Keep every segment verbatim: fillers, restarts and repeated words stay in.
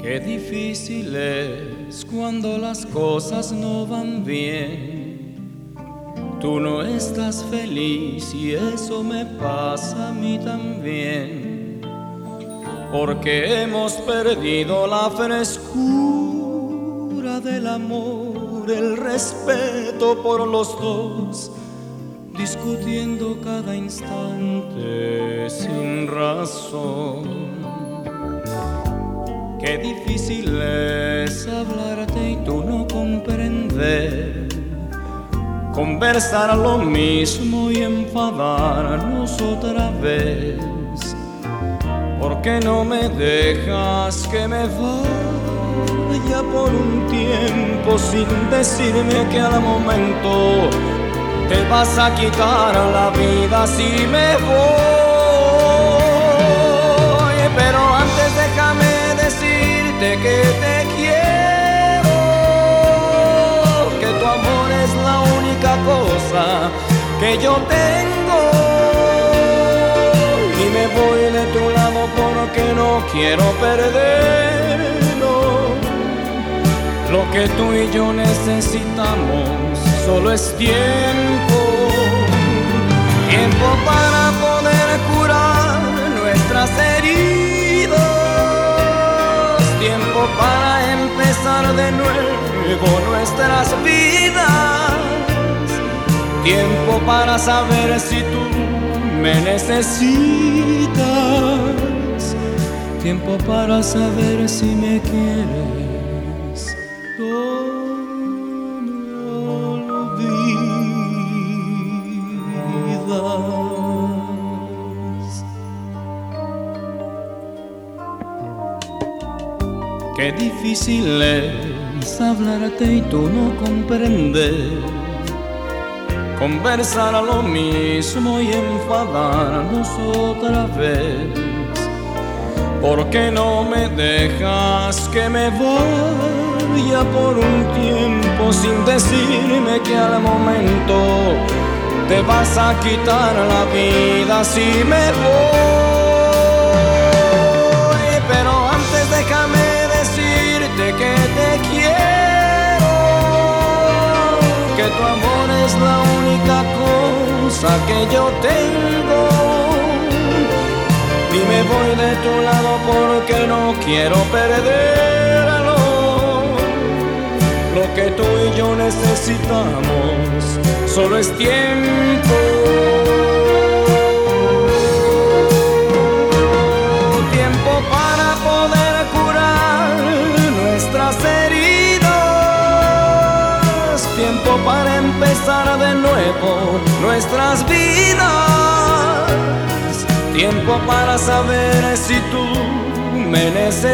Qué difícil es cuando las cosas no van bien. Tú no estás feliz y eso me pasa a mí también. Porque hemos perdido la frescura del amor, el respeto por los dos, discutiendo cada instante sin razón. Qué difícil es hablarte y tú no comprender, conversar lo mismo y enfadarnos otra vez. ¿Por qué no me dejas que me vaya por un tiempo sin decirme que al momento te vas a quitar la vida si me voy? Pero antes déjame decirte que te quiero, que tu amor es la única cosa que yo tengo, y me voy de tu lado porque no quiero perderlo. Lo que tú y yo necesitamos solo es tiempo, tiempo para poder curar nuestras heridas, tiempo para empezar de nuevo nuestras vidas, tiempo para saber si tú me necesitas, tiempo para saber si me quieres. No me olvidas. Qué difícil es hablarte y tú no comprender, conversar a lo mismo y enfadarnos otra vez. ¿Por qué no me dejas que me vaya por un tiempo sin decirme que al momento te vas a quitar la vida si me voy? Pero antes déjame decirte que te quiero, que tu amor es la única cosa que yo tengo, y me voy de tu lado porque no quiero perderlo. Lo que tú y yo necesitamos solo es tiempo, tiempo para poder curar nuestras heridas, tiempo para empezar de nuevo nuestras vidas, tiempo para saber si tú me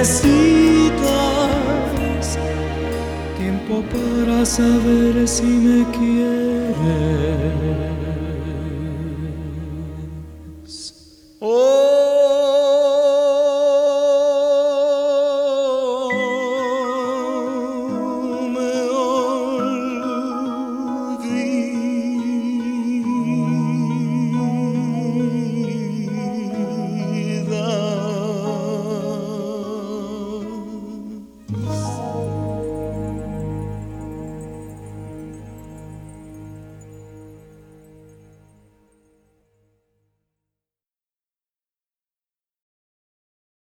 necesitas, tiempo para saber si me quieres.